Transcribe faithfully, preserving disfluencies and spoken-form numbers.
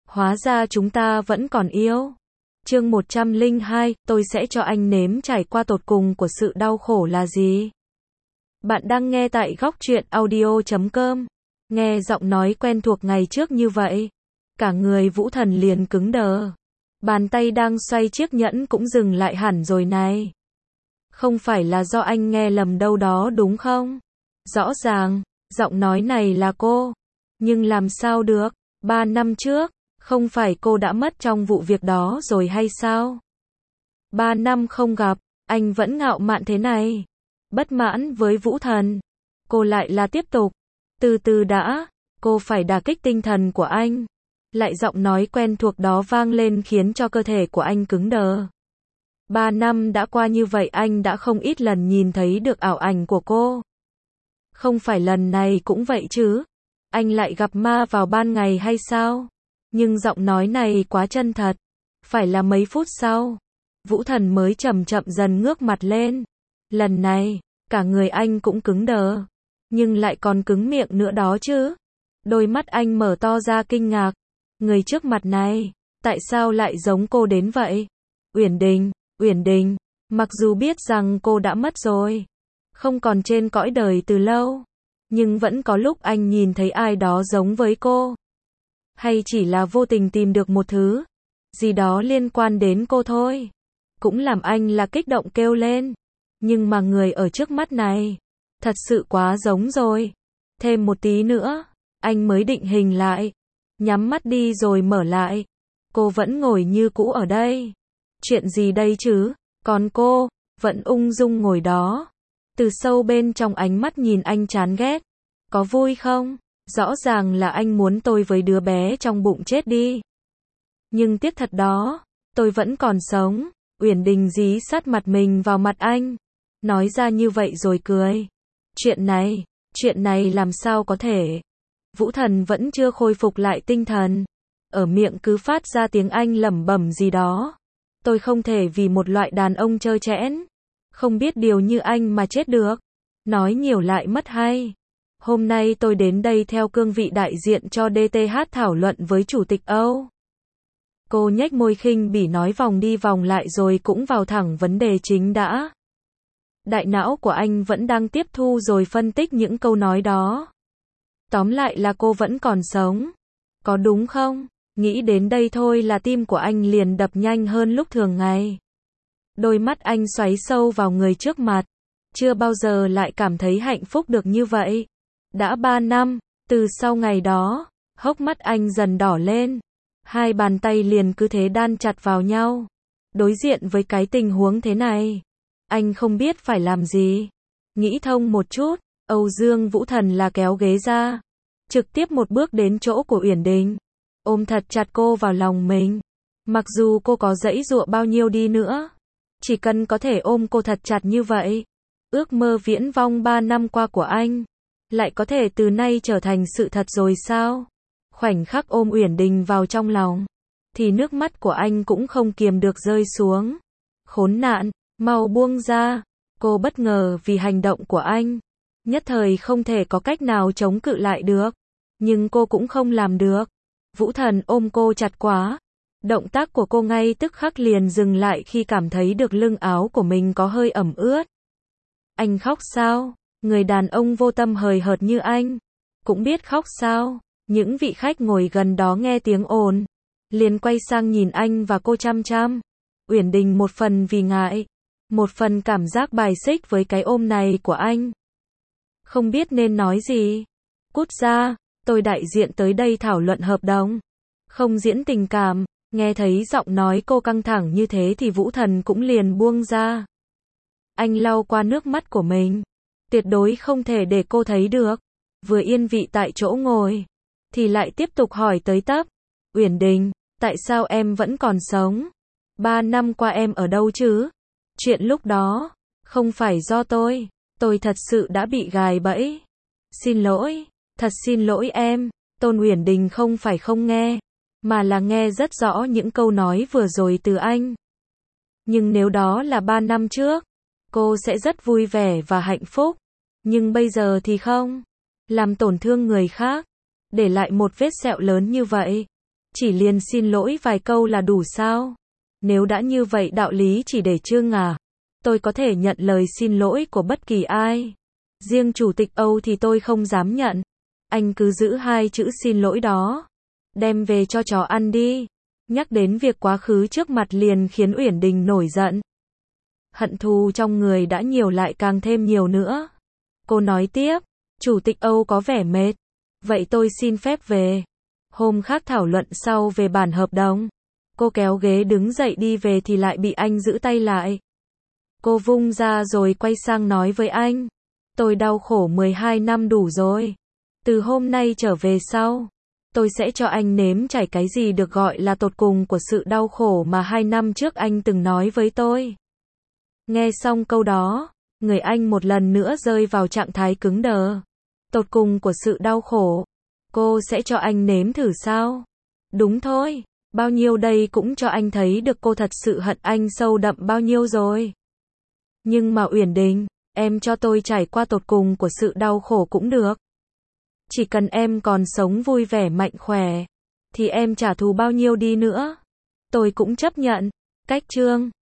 Hóa ra chúng ta vẫn còn yêu. Chương một trăm lẻ hai, tôi sẽ cho anh nếm trải qua tột cùng của sự đau khổ là gì. Bạn đang nghe tại góc truyện audio chấm com. Nghe giọng nói quen thuộc ngày trước như vậy, cả người Vũ Thần liền cứng đờ. Bàn tay đang xoay chiếc nhẫn cũng dừng lại hẳn rồi này. Không phải là do anh nghe lầm đâu đó đúng không? Rõ ràng, giọng nói này là cô. Nhưng làm sao được, ba năm trước, không phải cô đã mất trong vụ việc đó rồi hay sao? Ba năm không gặp, anh vẫn ngạo mạn thế này. Bất mãn với Vũ Thần, cô lại là tiếp tục. Từ từ đã, cô phải đả kích tinh thần của anh. Lại giọng nói quen thuộc đó vang lên khiến cho cơ thể của anh cứng đờ. Ba năm đã qua như vậy anh đã không ít lần nhìn thấy được ảo ảnh của cô. Không phải lần này cũng vậy chứ? Anh lại gặp ma vào ban ngày hay sao? Nhưng giọng nói này quá chân thật. Phải là mấy phút sau, Vũ Thần mới chậm chậm dần ngước mặt lên. Lần này, cả người anh cũng cứng đờ. Nhưng lại còn cứng miệng nữa đó chứ. Đôi mắt anh mở to ra kinh ngạc. Người trước mặt này, tại sao lại giống cô đến vậy? Uyển Đình, Uyển Đình, mặc dù biết rằng cô đã mất rồi, không còn trên cõi đời từ lâu, nhưng vẫn có lúc anh nhìn thấy ai đó giống với cô. Hay chỉ là vô tình tìm được một thứ gì đó liên quan đến cô thôi. Cũng làm anh là kích động kêu lên. Nhưng mà người ở trước mắt này, thật sự quá giống rồi. Thêm một tí nữa, anh mới định hình lại. Nhắm mắt đi rồi mở lại. Cô vẫn ngồi như cũ ở đây. Chuyện gì đây chứ? Còn cô, vẫn ung dung ngồi đó. Từ sâu bên trong ánh mắt nhìn anh chán ghét. Có vui không? Rõ ràng là anh muốn tôi với đứa bé trong bụng chết đi. Nhưng tiếc thật đó, tôi vẫn còn sống. Uyển Đình dí sát mặt mình vào mặt anh. Nói ra như vậy rồi cười. Chuyện này, chuyện này làm sao có thể? Vũ Thần vẫn chưa khôi phục lại tinh thần. Ở miệng cứ phát ra tiếng Anh lẩm bẩm gì đó. Tôi không thể vì một loại đàn ông trơ trẽn, không biết điều như anh mà chết được. Nói nhiều lại mất hay. Hôm nay tôi đến đây theo cương vị đại diện cho đê tê hát thảo luận với Chủ tịch Âu. Cô nhếch môi khinh bỉ nói vòng đi vòng lại rồi cũng vào thẳng vấn đề chính đã. Đại não của anh vẫn đang tiếp thu rồi phân tích những câu nói đó. Tóm lại là cô vẫn còn sống. Có đúng không? Nghĩ đến đây thôi là tim của anh liền đập nhanh hơn lúc thường ngày. Đôi mắt anh xoáy sâu vào người trước mặt. Chưa bao giờ lại cảm thấy hạnh phúc được như vậy. Đã ba năm, từ sau ngày đó, hốc mắt anh dần đỏ lên. Hai bàn tay liền cứ thế đan chặt vào nhau. Đối diện với cái tình huống thế này, anh không biết phải làm gì. Nghĩ thông một chút, Âu Dương Vũ Thần là kéo ghế ra. Trực tiếp một bước đến chỗ của Uyển Đình. Ôm thật chặt cô vào lòng mình. Mặc dù cô có giãy giụa bao nhiêu đi nữa, chỉ cần có thể ôm cô thật chặt như vậy, ước mơ viễn vông ba năm qua của anh lại có thể từ nay trở thành sự thật rồi sao? Khoảnh khắc ôm Uyển Đình vào trong lòng, thì nước mắt của anh cũng không kiềm được rơi xuống. Khốn nạn, mau buông ra. Cô bất ngờ vì hành động của anh, nhất thời không thể có cách nào chống cự lại được. Nhưng cô cũng không làm được. Vũ Thần ôm cô chặt quá. Động tác của cô ngay tức khắc liền dừng lại khi cảm thấy được lưng áo của mình có hơi ẩm ướt. Anh khóc sao? Người đàn ông vô tâm hời hợt như anh cũng biết khóc sao? Những vị khách ngồi gần đó nghe tiếng ồn, liền quay sang nhìn anh và cô chăm chăm. Uyển Đình một phần vì ngại, một phần cảm giác bài xích với cái ôm này của anh. Không biết nên nói gì. Cút ra, tôi đại diện tới đây thảo luận hợp đồng, không diễn tình cảm. Nghe thấy giọng nói cô căng thẳng như thế thì Vũ Thần cũng liền buông ra. Anh lau qua nước mắt của mình. Tuyệt đối không thể để cô thấy được. Vừa yên vị tại chỗ ngồi, thì lại tiếp tục hỏi tới tấp. Uyển Đình, tại sao em vẫn còn sống? Ba năm qua em ở đâu chứ? Chuyện lúc đó, không phải do tôi. Tôi thật sự đã bị gài bẫy. Xin lỗi, thật xin lỗi em. Tôn Uyển Đình không phải không nghe, mà là nghe rất rõ những câu nói vừa rồi từ anh. Nhưng nếu đó là ba năm trước, cô sẽ rất vui vẻ và hạnh phúc. Nhưng bây giờ thì không. Làm tổn thương người khác, để lại một vết sẹo lớn như vậy. Chỉ liền xin lỗi vài câu là đủ sao? Nếu đã như vậy đạo lý chỉ để Trương à? Tôi có thể nhận lời xin lỗi của bất kỳ ai. Riêng Chủ tịch Âu thì tôi không dám nhận. Anh cứ giữ hai chữ xin lỗi đó. Đem về cho chó ăn đi. Nhắc đến việc quá khứ trước mặt liền khiến Uyển Đình nổi giận. Hận thù trong người đã nhiều lại càng thêm nhiều nữa. Cô nói tiếp, Chủ tịch Âu có vẻ mệt. Vậy tôi xin phép về. Hôm khác thảo luận sau về bản hợp đồng. Cô kéo ghế đứng dậy đi về thì lại bị anh giữ tay lại. Cô vung ra rồi quay sang nói với anh. Tôi đau khổ mười hai năm đủ rồi. Từ hôm nay trở về sau, tôi sẽ cho anh nếm trải cái gì được gọi là tột cùng của sự đau khổ mà hai năm trước anh từng nói với tôi. Nghe xong câu đó, người anh một lần nữa rơi vào trạng thái cứng đờ. Tột cùng của sự đau khổ. Cô sẽ cho anh nếm thử sao? Đúng thôi, bao nhiêu đây cũng cho anh thấy được cô thật sự hận anh sâu đậm bao nhiêu rồi. Nhưng mà Uyển Đình, em cho tôi trải qua tột cùng của sự đau khổ cũng được. Chỉ cần em còn sống vui vẻ mạnh khỏe, thì em trả thù bao nhiêu đi nữa, tôi cũng chấp nhận. Cách Trương